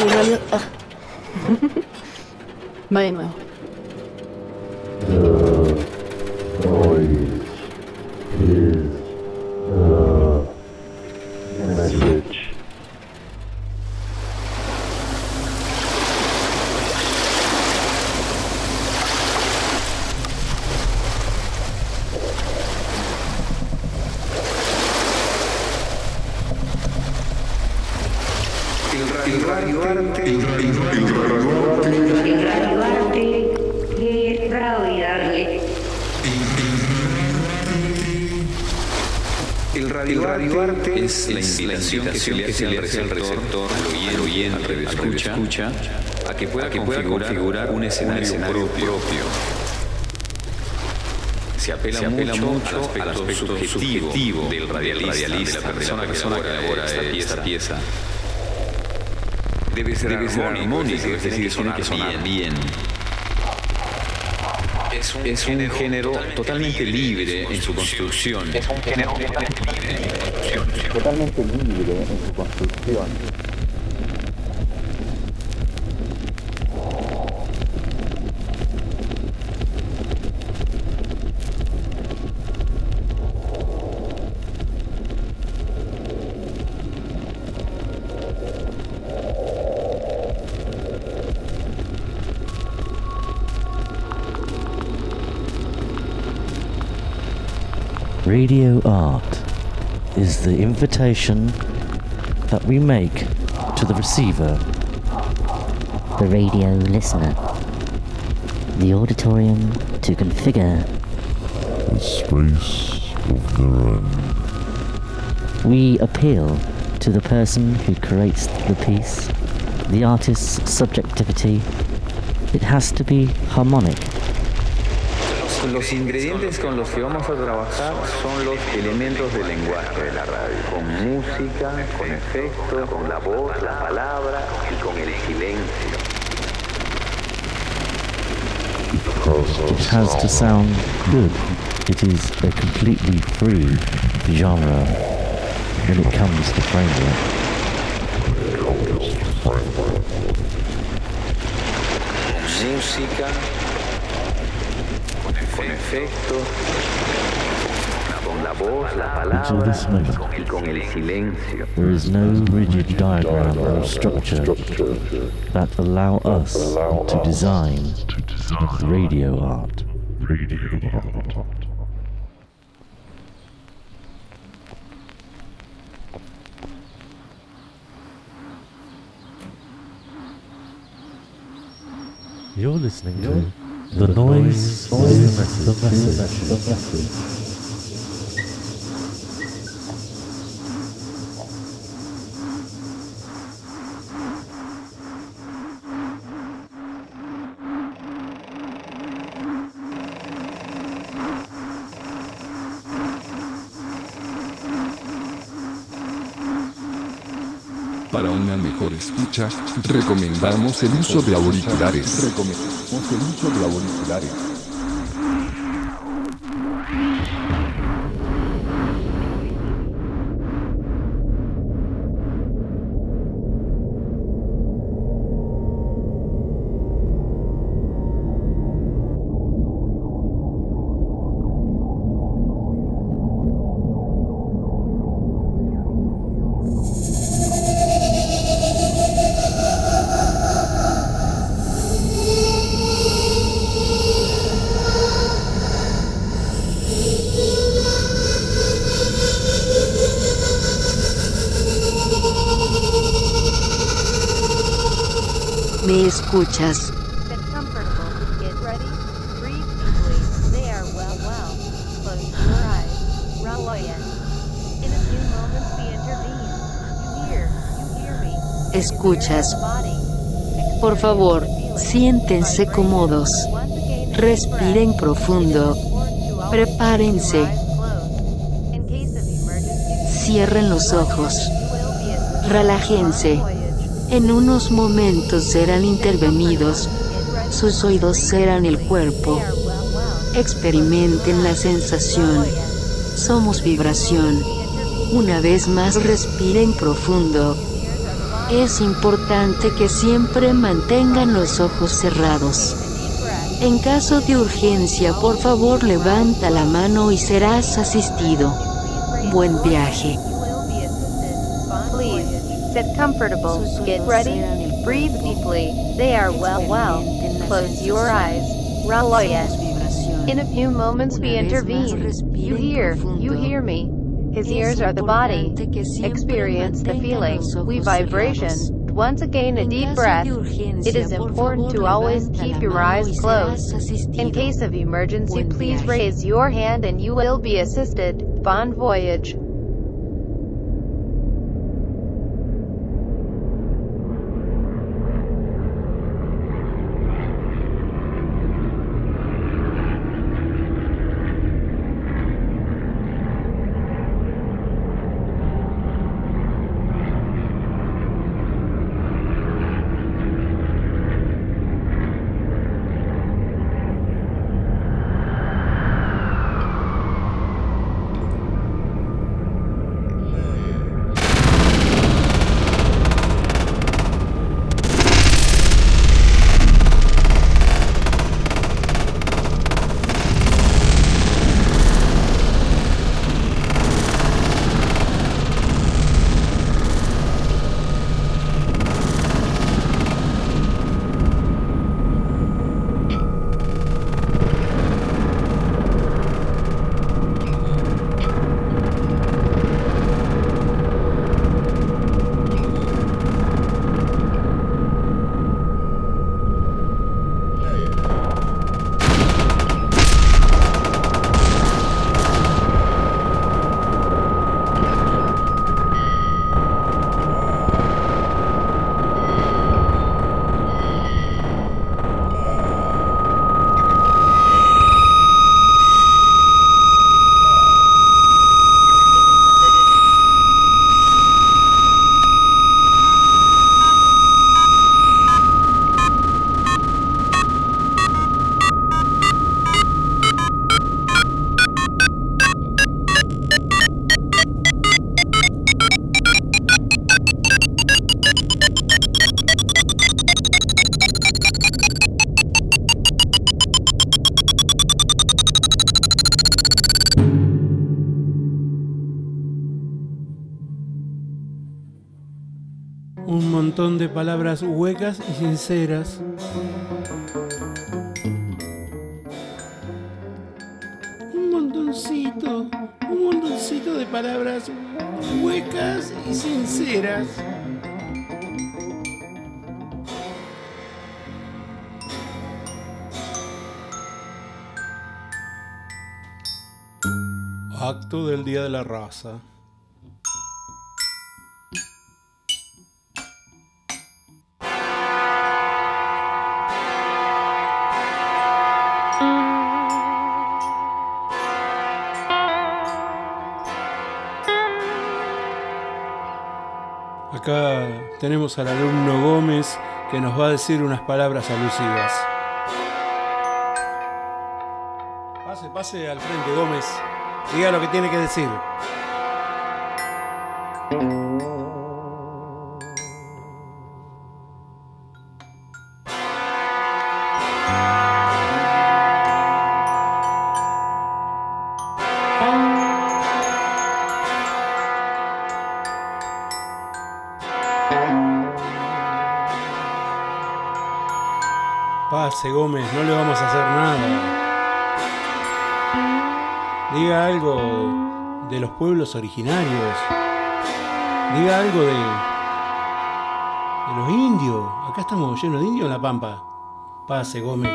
en realidad... Va de nuevo. El radioarte es la invitación que se le hace al receptor, al oyente, al escucha, a que pueda configurar un escenario propio. Se apela mucho al aspecto subjetivo del radialista, de la persona que elabora esta pieza. Debe ser armónico, es decir, tiene que sonar bien. Es un género totalmente libre en su construcción. Totalmente libre en su construcción. Radio art is the invitation that we make to the receiver, the radio listener, the auditorium to configure a space of their own. We appeal to the person who creates the piece, the artist's subjectivity. It has to be harmonic. Los ingredientes con los que vamos a trabajar son los elementos del lenguaje de la radio, con música, con efectos, con la voz, la palabra y con el silencio. It has to sound good. It is a completely free genre when it comes to framework. Música, con efectos, con la voz, la palabra y con el silencio. There is no rigid diagram or structure that allow us to design radio art. You're listening to The Noise is the Message. Para una mejor escucha, recomendamos el uso de auriculares. ¿Me escuchas? Get comfortable. Get ready. Breathe deeply. There, well. Close your eyes. Relax. In a few moments we intervene. You hear me. ¿Escuchas? Por favor, siéntense cómodos. Respiren profundo. Prepárense. Cierren los ojos. Relájense. En unos momentos serán intervenidos. Sus oídos serán el cuerpo. Experimenten la sensación. Somos vibración. Una vez más respiren profundo. Es importante que siempre mantengan los ojos cerrados. En caso de urgencia, por favor levanta la mano y serás asistido. Buen viaje. Please, sit comfortable, get ready, breathe deeply, they are well. Close your eyes, Raloya. In a few moments we intervene. You hear me. His ears are the body. Experience the feeling, we vibration. Once again a deep breath. It is important to always keep your eyes closed. In case of emergency, please raise your hand and you will be assisted. Bon voyage. Un montón de palabras huecas y sinceras. Un montoncito de palabras huecas y sinceras. Acto del Día de la Raza. Acá tenemos al alumno Gómez que nos va a decir unas palabras alusivas. Pase al frente, Gómez. Diga lo que tiene que decir. Pase, Gómez, no le vamos a hacer nada. Diga algo de los pueblos originarios. Diga algo de los indios. Acá estamos llenos de indios en La Pampa. Pase, Gómez.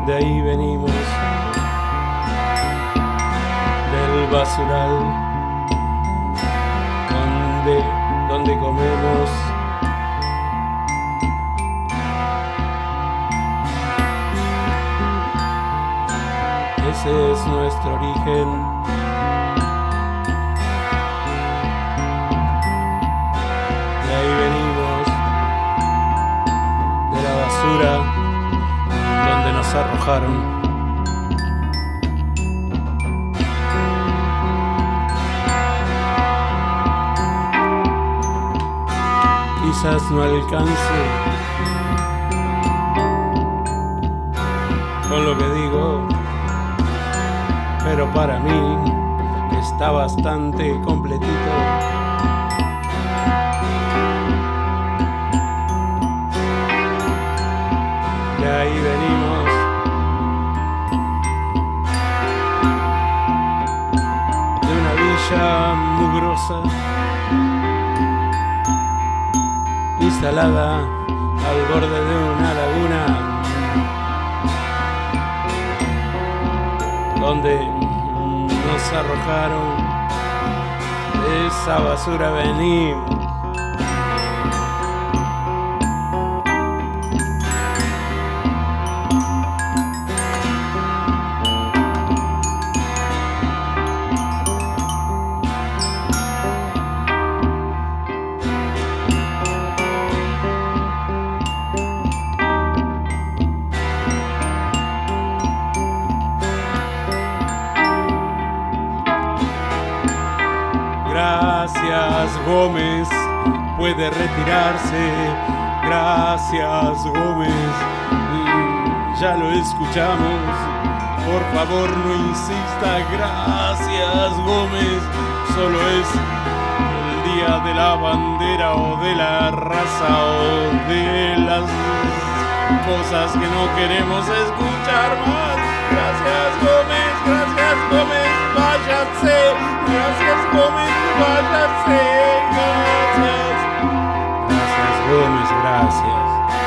De ahí venimos, del basural, donde comemos. Ese es nuestro origen. De ahí venimos, de la basura donde nos arrojaron. Quizás no alcance con lo que digo, pero para mí está bastante completito. De ahí venimos, de una villa mugrosa, instalada al borde de una laguna, donde nos arrojaron de esa basura venimos. Gracias, Gómez, puede retirarse. Gracias, Gómez, ya lo escuchamos. Por favor, no insista. Gracias, Gómez, solo es el día de la bandera o de la raza o de las cosas que no queremos escuchar más. Gracias, Gómez, váyase. Gracias, Gómez, váyase. Gracias. Gracias, Gómez, gracias.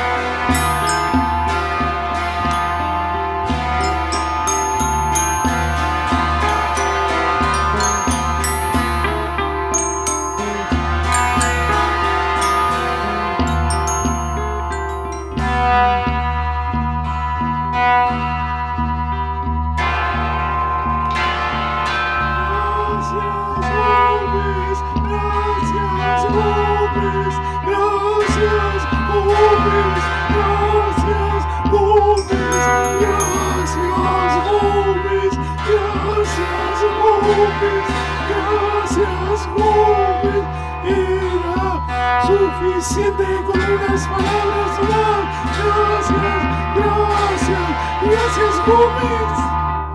Gracias, Gómez, era suficiente con unas palabras más. Gracias, Gómez.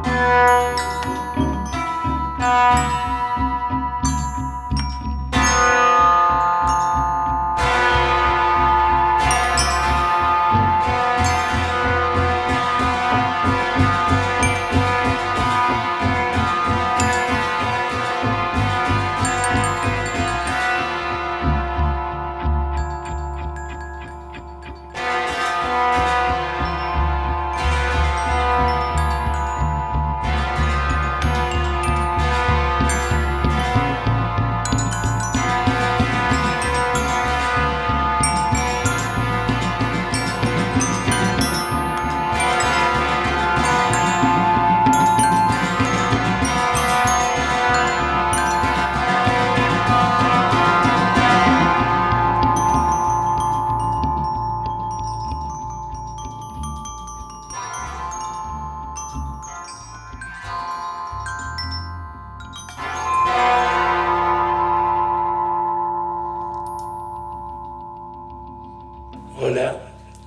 Hola.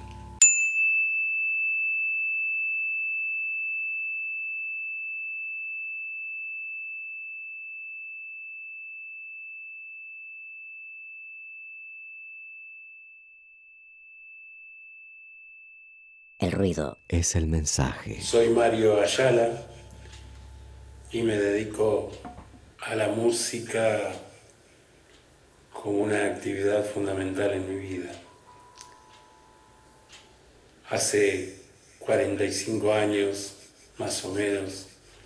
El ruido es el mensaje. Soy Mario Ayala y me dedico a la música como una actividad fundamental en mi vida. Hace 45 años, más o menos,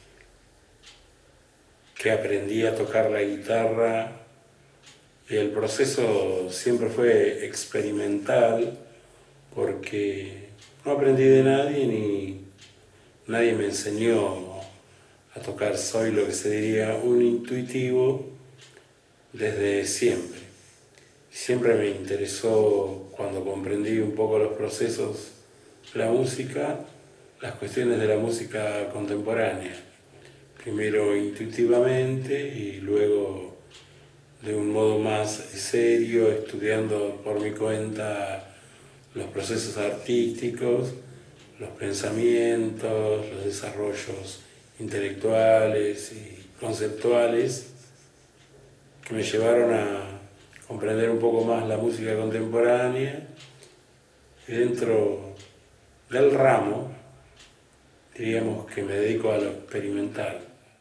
que aprendí a tocar la guitarra. Y el proceso siempre fue experimental, porque no aprendí de nadie ni nadie me enseñó a tocar. Soy lo que se diría un intuitivo desde siempre. Siempre me interesó, cuando comprendí un poco los procesos de la música, las cuestiones de la música contemporánea. Primero intuitivamente y luego de un modo más serio, estudiando por mi cuenta los procesos artísticos, los pensamientos, los desarrollos intelectuales y conceptuales que me llevaron a comprender un poco más la música contemporánea. Y dentro del ramo, diríamos que me dedico a lo experimental.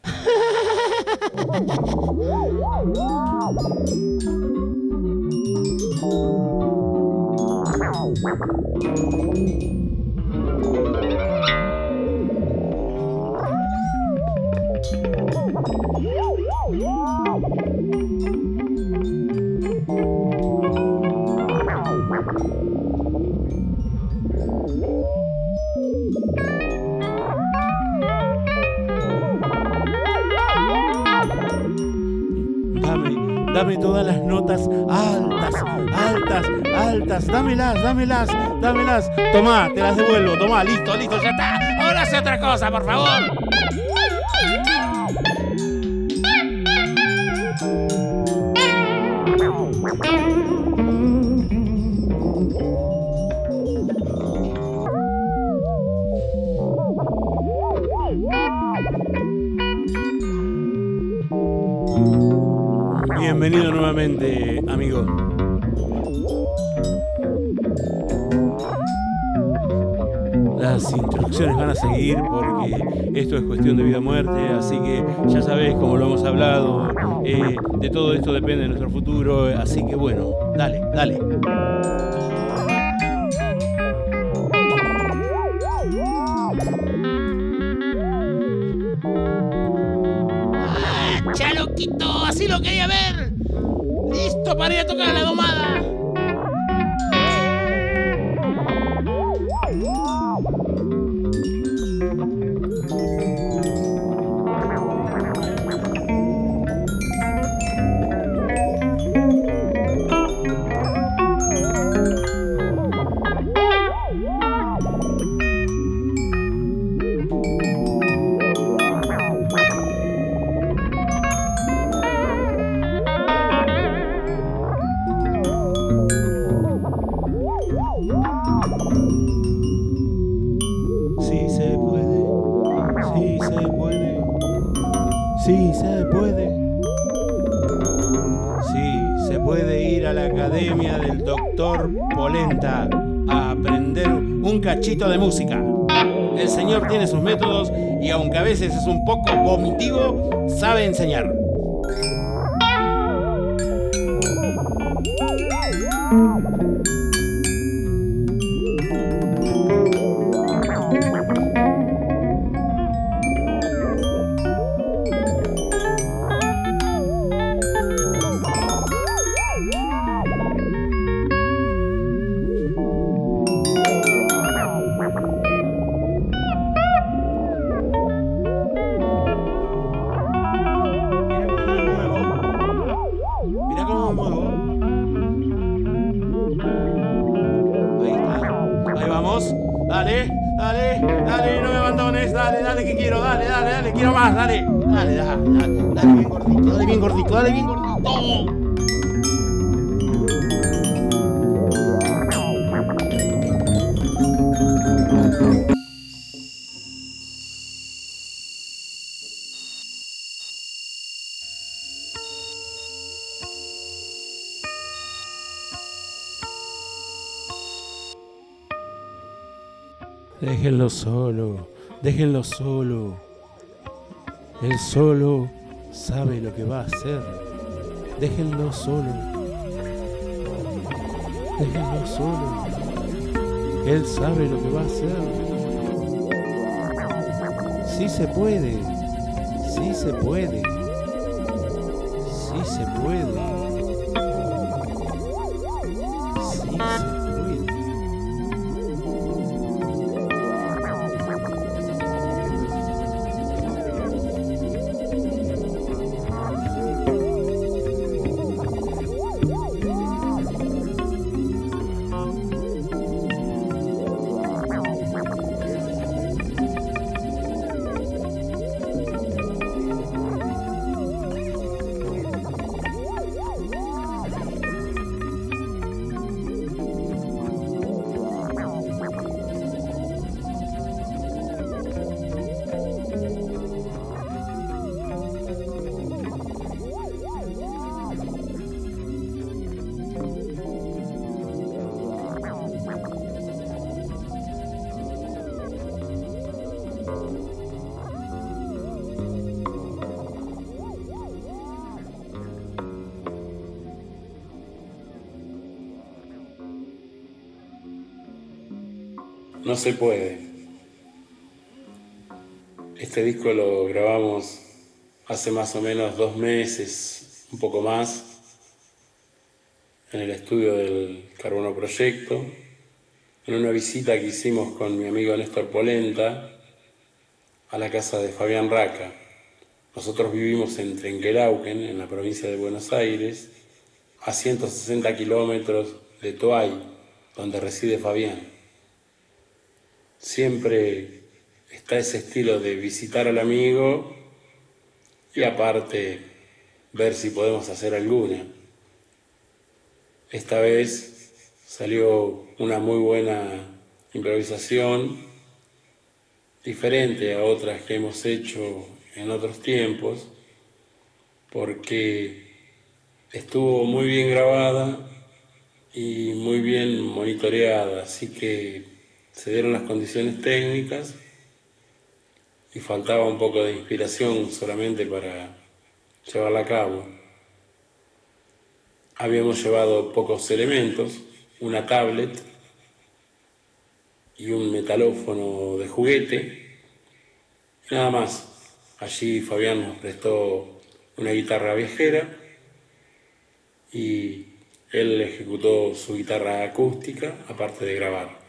Dame todas las notas altas, altas, altas. Dámelas. Tomá, te las devuelvo. Tomá, listo, ya está. Ahora hace otra cosa, por favor. Bienvenido nuevamente, amigo. Las instrucciones van a seguir porque esto es cuestión de vida o muerte, así que ya sabés, como lo hemos hablado, de todo esto depende de nuestro futuro, así que bueno, dale. ¡Chaloquito! ¡Así lo quería ver! ¡Listo para ir a tocar a la domada! Academia del Doctor Polenta a aprender un cachito de música. El señor tiene sus métodos y aunque a veces es un poco vomitivo, sabe enseñar. Dale, no me abandones, dale que quiero, dale, quiero más, dale, bien gordito. Déjenlo solo. Él solo sabe lo que va a hacer. Déjenlo solo. Él sabe lo que va a hacer. Sí se puede. Sí se puede. Sí se puede. Sí se puede. No se puede. Este disco lo grabamos hace más o menos 2 meses, un poco más, en el estudio del Carbono Proyecto, en una visita que hicimos con mi amigo Néstor Polenta a la casa de Fabián Raca. Nosotros vivimos en Trenquelauquen, en la provincia de Buenos Aires, a 160 kilómetros de Toay, donde reside Fabián. Siempre está ese estilo de visitar al amigo y aparte ver si podemos hacer alguna. Esta vez salió una muy buena improvisación, diferente a otras que hemos hecho en otros tiempos, porque estuvo muy bien grabada y muy bien monitoreada, así que se dieron las condiciones técnicas y faltaba un poco de inspiración solamente para llevarla a cabo. Habíamos llevado pocos elementos, una tablet y un metalófono de juguete, y nada más. Allí Fabián nos prestó una guitarra viajera y él ejecutó su guitarra acústica, aparte de grabar.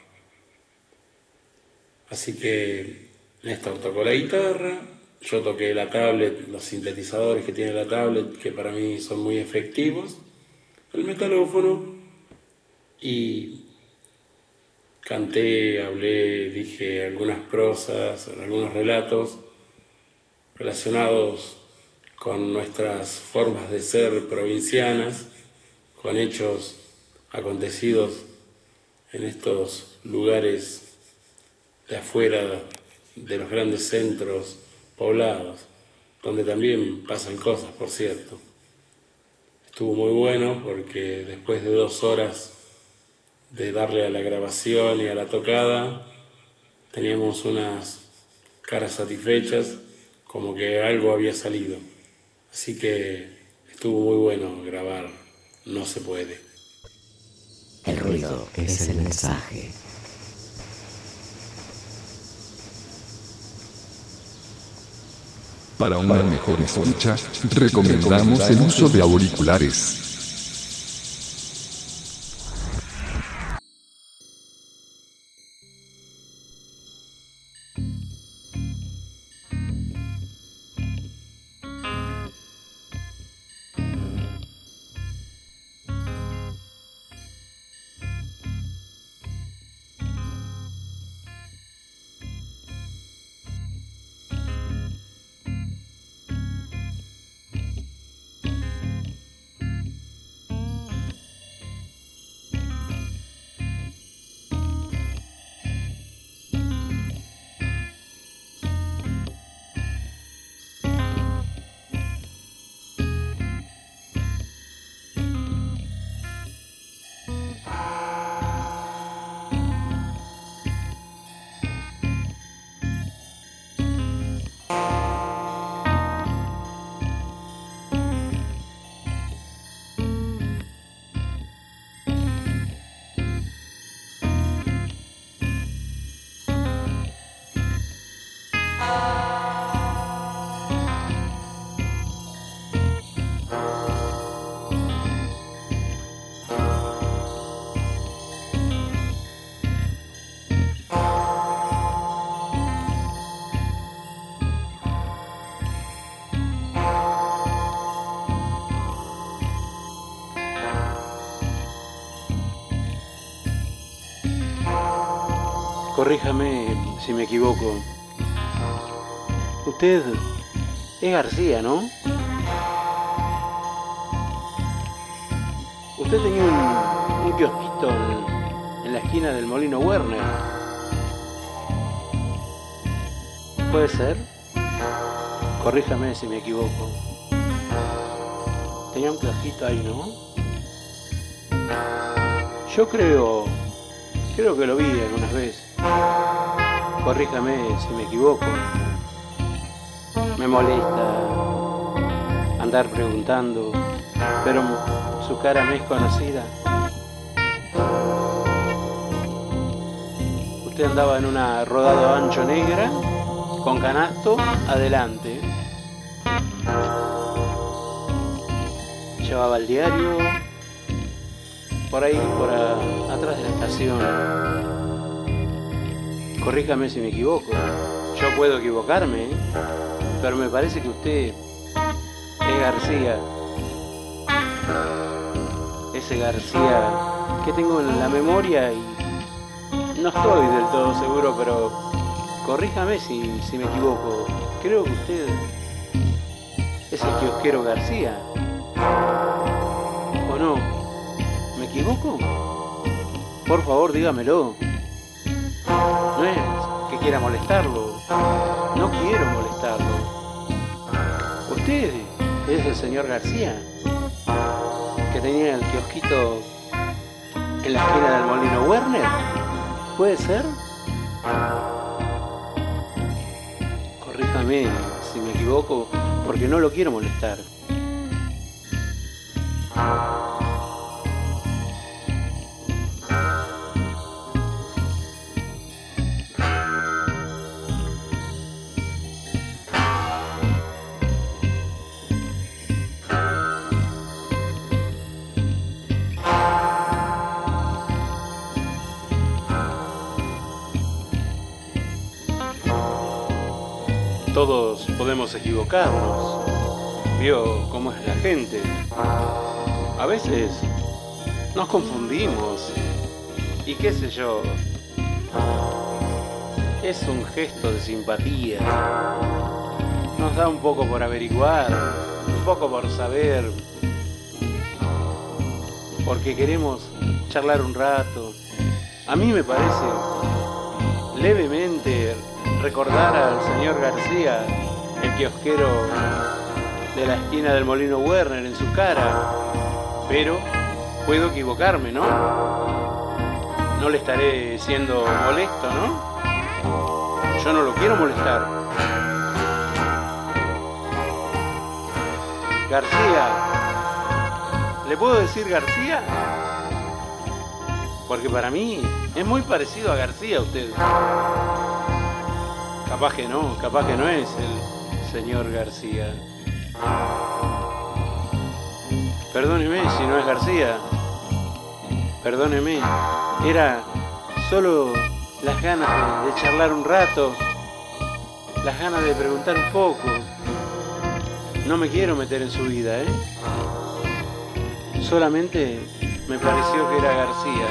Así que Néstor tocó la guitarra, yo toqué la tablet, los sintetizadores que tiene la tablet, que para mí son muy efectivos, el metalófono, y canté, hablé, dije algunas prosas, algunos relatos relacionados con nuestras formas de ser provincianas, con hechos acontecidos en estos lugares de afuera de los grandes centros poblados, donde también pasan cosas, por cierto. Estuvo muy bueno porque después de 2 horas de darle a la grabación y a la tocada, teníamos unas caras satisfechas, como que algo había salido. Así que estuvo muy bueno grabar No se puede. El ruido es el mensaje. Para una mejor escucha, recomendamos el uso de auriculares. Corríjame si me equivoco. Usted es García, ¿no? Usted tenía un kiosquito en la esquina del Molino Werner. ¿Puede ser? Corríjame si me equivoco. Tenía un kiosquito ahí, ¿no? Yo creo que lo vi algunas veces. Corríjame si me equivoco. Me molesta andar preguntando, pero su cara me es conocida. Usted andaba en una rodado ancho negra, con canasto adelante. Llevaba el diario por ahí, atrás de la estación. Corríjame si me equivoco. Yo puedo equivocarme, pero me parece que usted es García. Ese García que tengo en la memoria y no estoy del todo seguro, pero corríjame si me equivoco. Creo que usted es el kiosquero García. ¿O no? ¿Me equivoco? Por favor, dígamelo. No es que quiera molestarlo. No quiero molestarlo. ¿Usted es el señor García? Que tenía el kiosquito en la esquina del Molino Werner. ¿Puede ser? Corríjame si me equivoco, porque no lo quiero molestar. Todos podemos equivocarnos. Vio cómo es la gente. A veces nos confundimos. Y qué sé yo. Es un gesto de simpatía. Nos da un poco por averiguar, un poco por saber. Porque queremos charlar un rato. A mí me parece levemente recordar al señor García, el kiosquero de la esquina del Molino Werner, en su cara. Pero puedo equivocarme, ¿no? No le estaré siendo molesto, ¿no? Yo no lo quiero molestar. García. ¿Le puedo decir García? Porque para mí es muy parecido a García usted. Capaz que no es el señor García. Perdóneme si no es García. Perdóneme. Era solo las ganas de charlar un rato. Las ganas de preguntar un poco. No me quiero meter en su vida, ¿eh? Solamente me pareció que era García.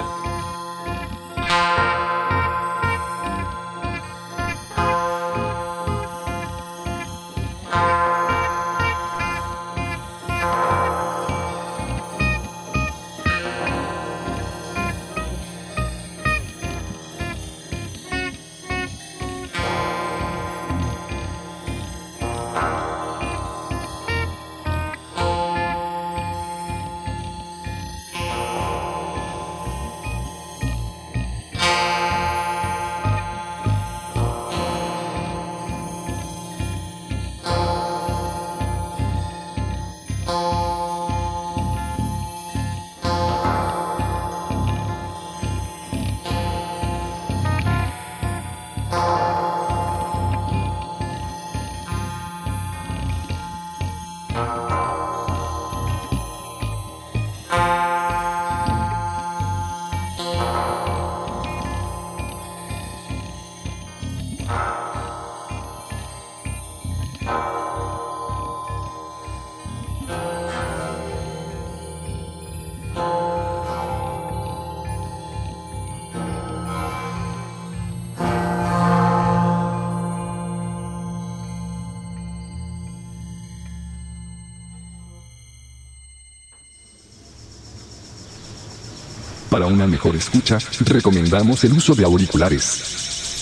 una mejor escucha, recomendamos el uso de auriculares.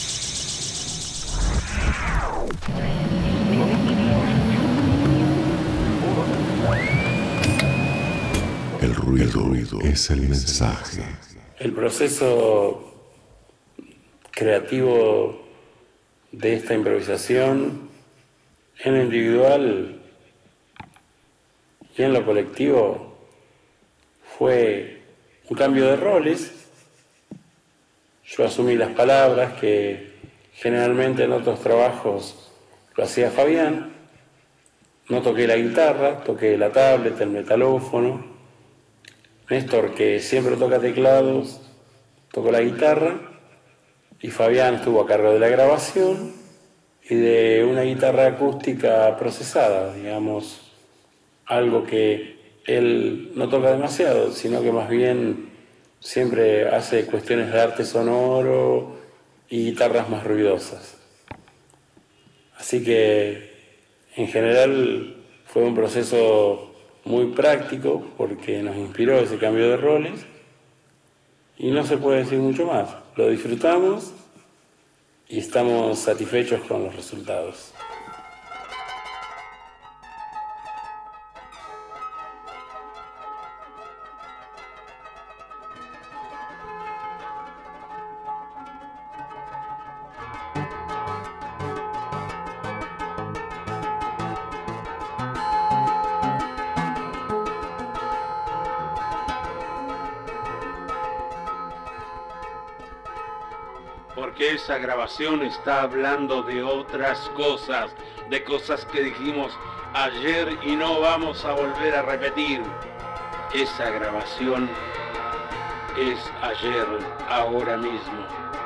El ruido es el mensaje. El proceso creativo de esta improvisación en lo individual y en lo colectivo fue un cambio de roles. Yo asumí las palabras que generalmente en otros trabajos lo hacía Fabián. No toqué la guitarra, toqué la tablet, el metalófono. Néstor, que siempre toca teclados, tocó la guitarra, y Fabián estuvo a cargo de la grabación y de una guitarra acústica procesada, digamos, algo que él no toca demasiado, sino que más bien siempre hace cuestiones de arte sonoro y guitarras más ruidosas. Así que en general fue un proceso muy práctico porque nos inspiró ese cambio de roles y no se puede decir mucho más. Lo disfrutamos y estamos satisfechos con los resultados. Porque esa grabación está hablando de otras cosas, de cosas que dijimos ayer y no vamos a volver a repetir. Esa grabación es ayer, ahora mismo.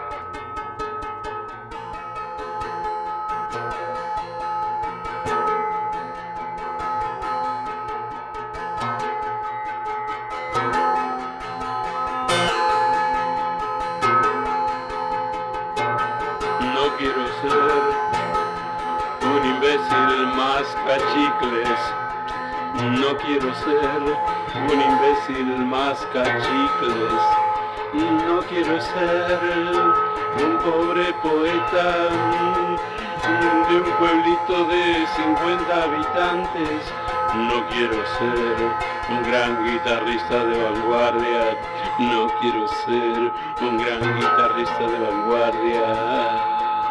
No quiero ser un imbécil más cachicles. No quiero ser un imbécil más cachicles. No quiero ser un pobre poeta de un pueblito de 50 habitantes. No quiero ser un gran guitarrista de vanguardia. No quiero ser un gran guitarrista de vanguardia.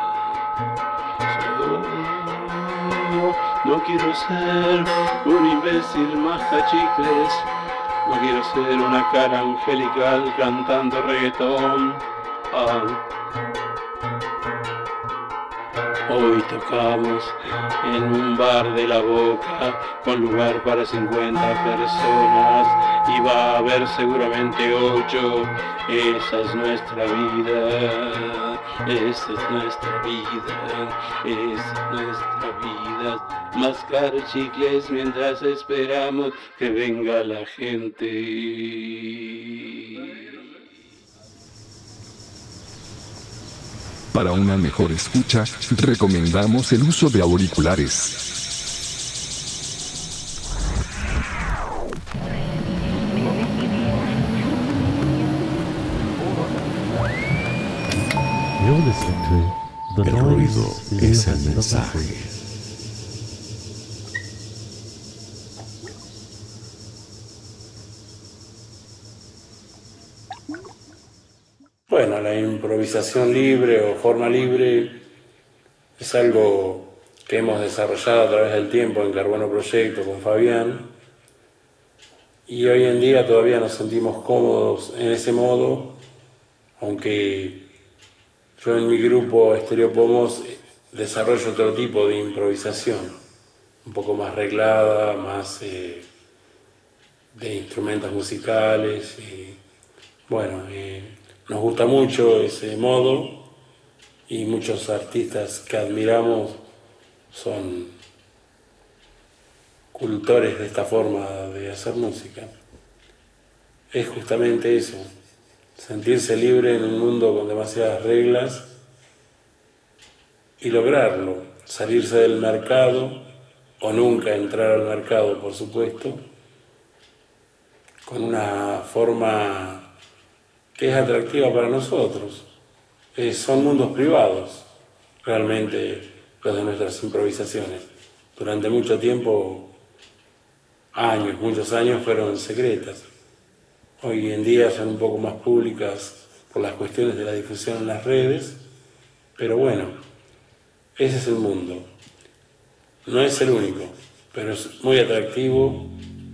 No quiero ser un imbécil más cachicles. No quiero ser una cara angelical cantando reggaetón. Hoy tocamos en un bar de La Boca con lugar para 50 personas y va a haber seguramente 8. Esa es nuestra vida, esa es nuestra vida, esa es nuestra vida. Mascar chicles mientras esperamos que venga la gente. Para una mejor escucha, recomendamos el uso de auriculares. You're listening to The El Noise ruido is es el the mensaje. Message. Bueno, la improvisación libre o forma libre es algo que hemos desarrollado a través del tiempo en Carbono Proyecto con Fabián, y hoy en día todavía nos sentimos cómodos en ese modo, aunque yo en mi grupo Estéreo Pomos desarrollo otro tipo de improvisación, un poco más reglada, más de instrumentos musicales, y bueno, nos gusta mucho ese modo y muchos artistas que admiramos son cultores de esta forma de hacer música. Es justamente eso, sentirse libre en un mundo con demasiadas reglas y lograrlo, salirse del mercado o nunca entrar al mercado, por supuesto, con una forma que es atractiva para nosotros. Son mundos privados, realmente, los de nuestras improvisaciones. Durante mucho tiempo, muchos años fueron secretas. Hoy en día son un poco más públicas por las cuestiones de la difusión en las redes, pero bueno, ese es el mundo. No es el único, pero es muy atractivo.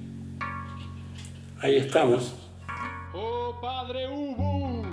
Ahí estamos. ¡Oh, Padre Ubu!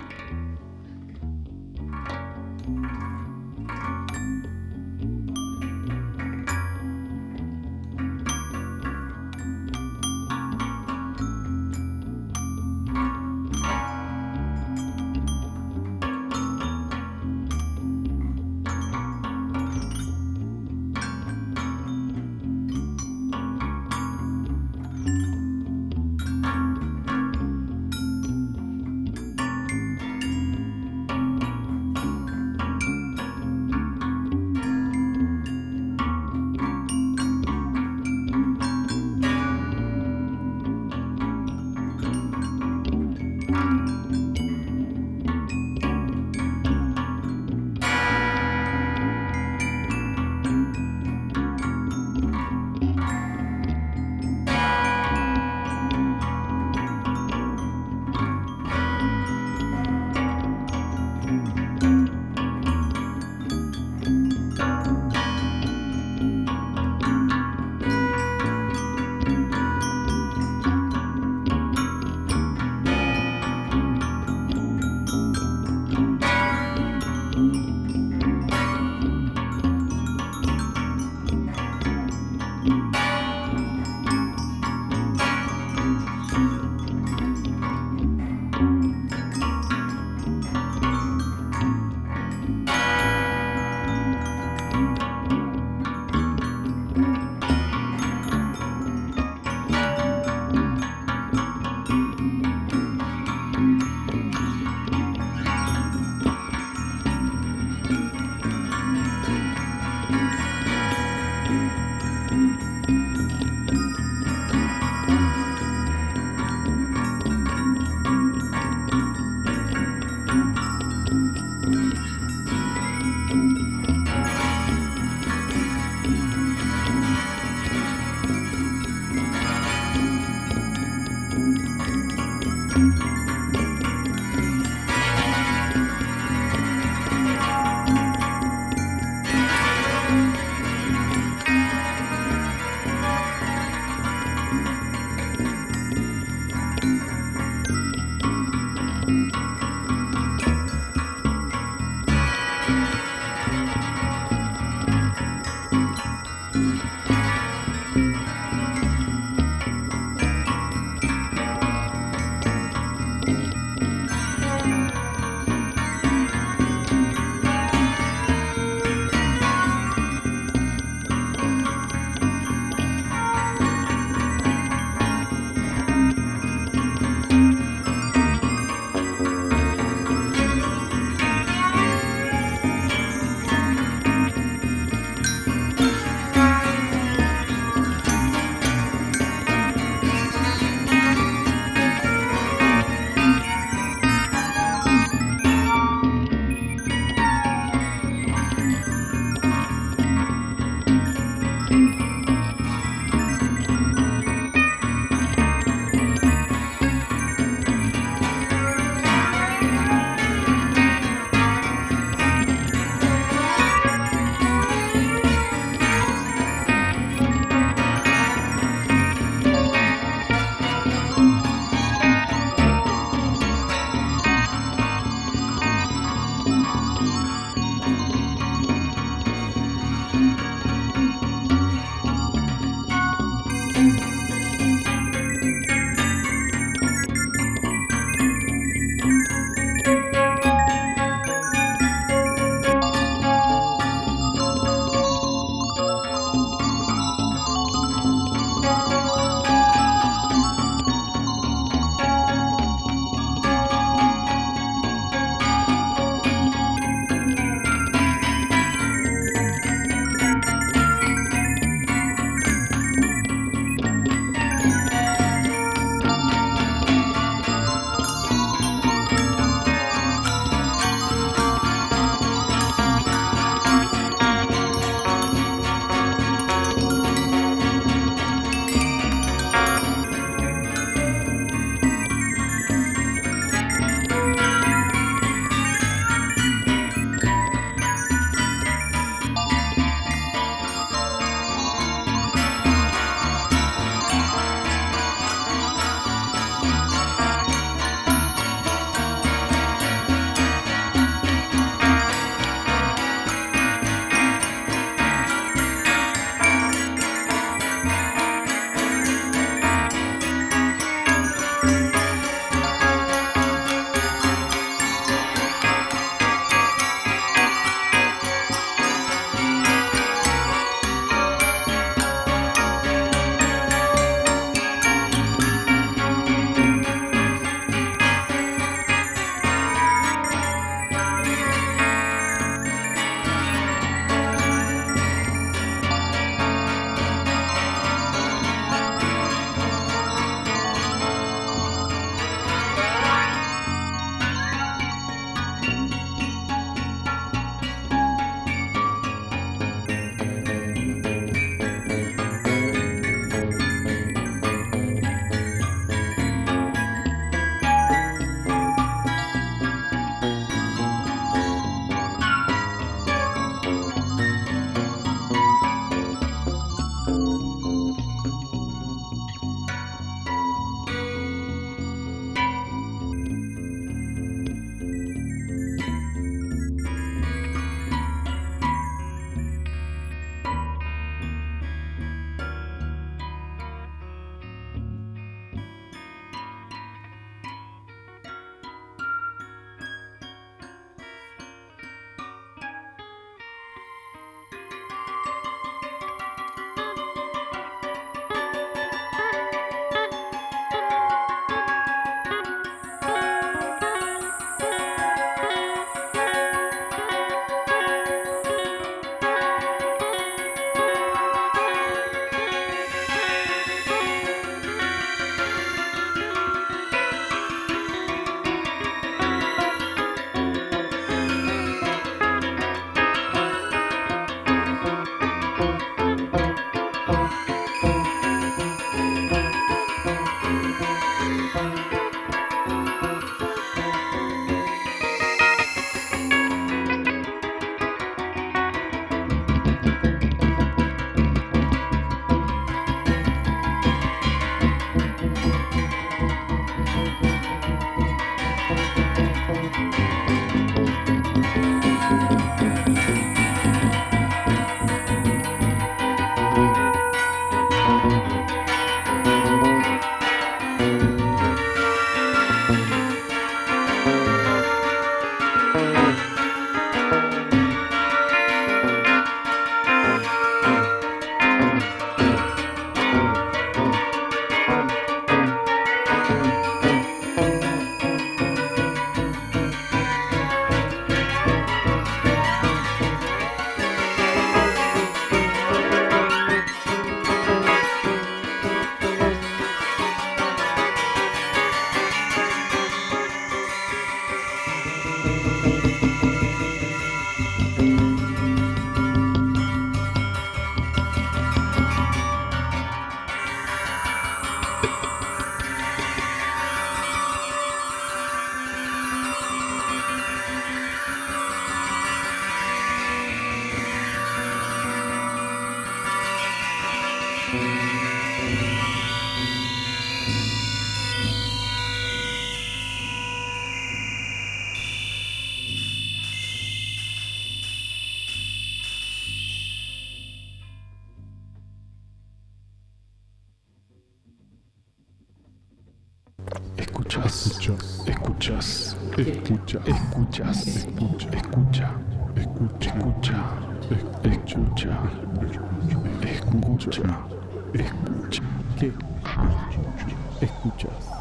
escuchas, escucha, escuchas, escucha, escucha, escucha, escucha, escucha, escucha, ¿qué? Escuchas.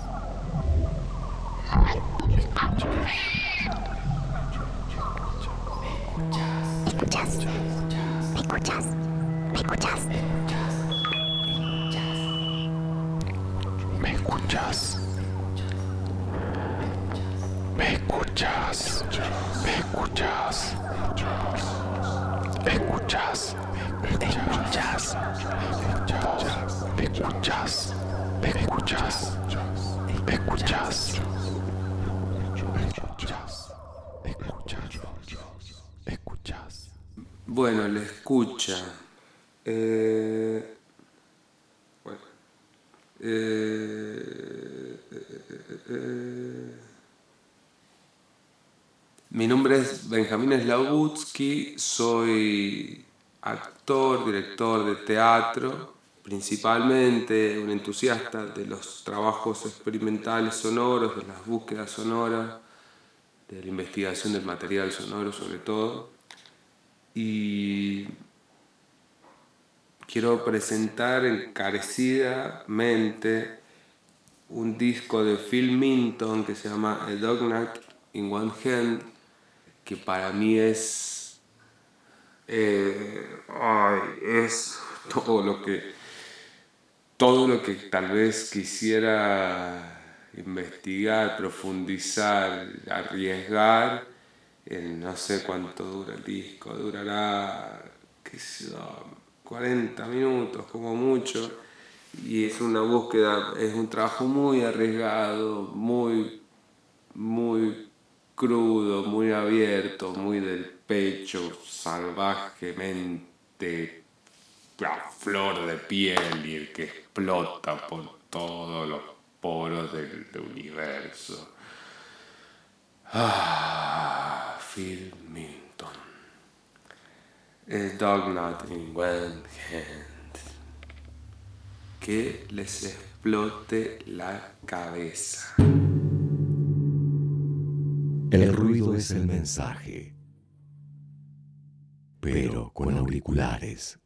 ¿Me escuchas? ¿Me escuchas? ¿Me escuchas? ¿Me escuchas? ¿Me escuchas? ¿Me escuchas? ¿Me escuchas? ¿Me escuchas? ¿Escuchas? Bueno, la escucha. Bueno. Mi nombre es Benjamín Slavutsky, soy actor, director de teatro, principalmente un entusiasta de los trabajos experimentales sonoros, de las búsquedas sonoras, de la investigación del material sonoro sobre todo. Y quiero presentar encarecidamente un disco de Phil Minton que se llama A Dog Night in One Hand, que para mí es todo lo que tal vez quisiera investigar, profundizar, arriesgar. No sé cuánto dura el disco, durará, qué sé yo, 40 minutos como mucho, y es una búsqueda, es un trabajo muy arriesgado, muy crudo, muy abierto, muy del pecho, salvajemente a flor de piel, y el que explota por todos los poros del universo. Phil Minton. A Dog Not in One Hand. Que les explote la cabeza. El ruido es el mensaje, pero con auriculares.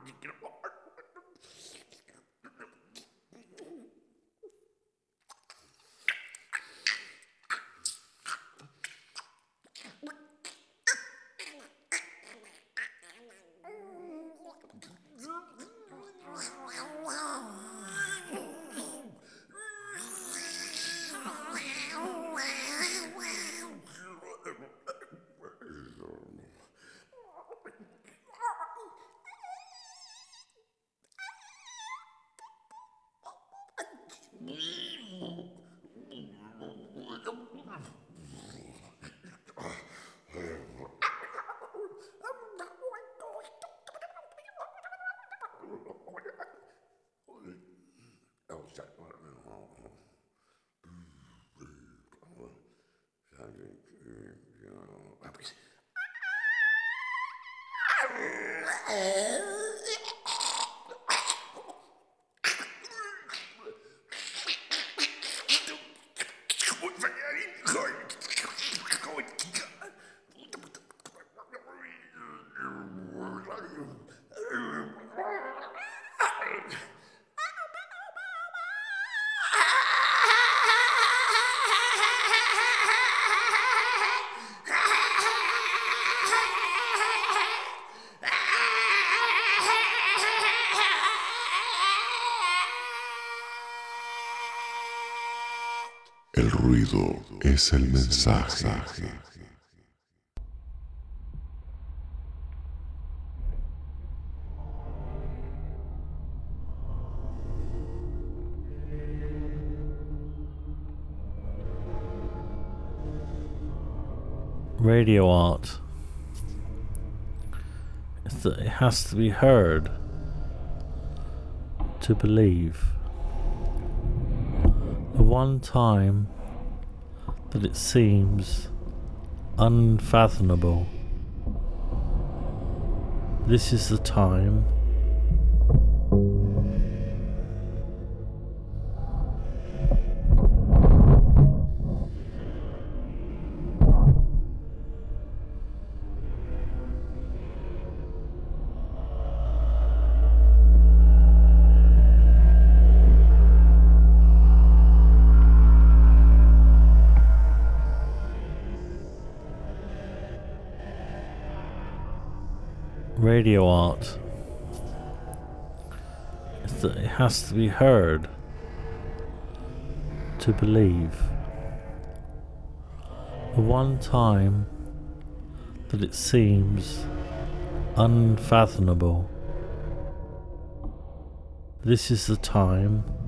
El ruido es el mensaje. Radio art is that it has to be heard to believe. The one time that it seems unfathomable, this is the time radio art is that it has to be heard to believe. The one time that it seems unfathomable, this is the time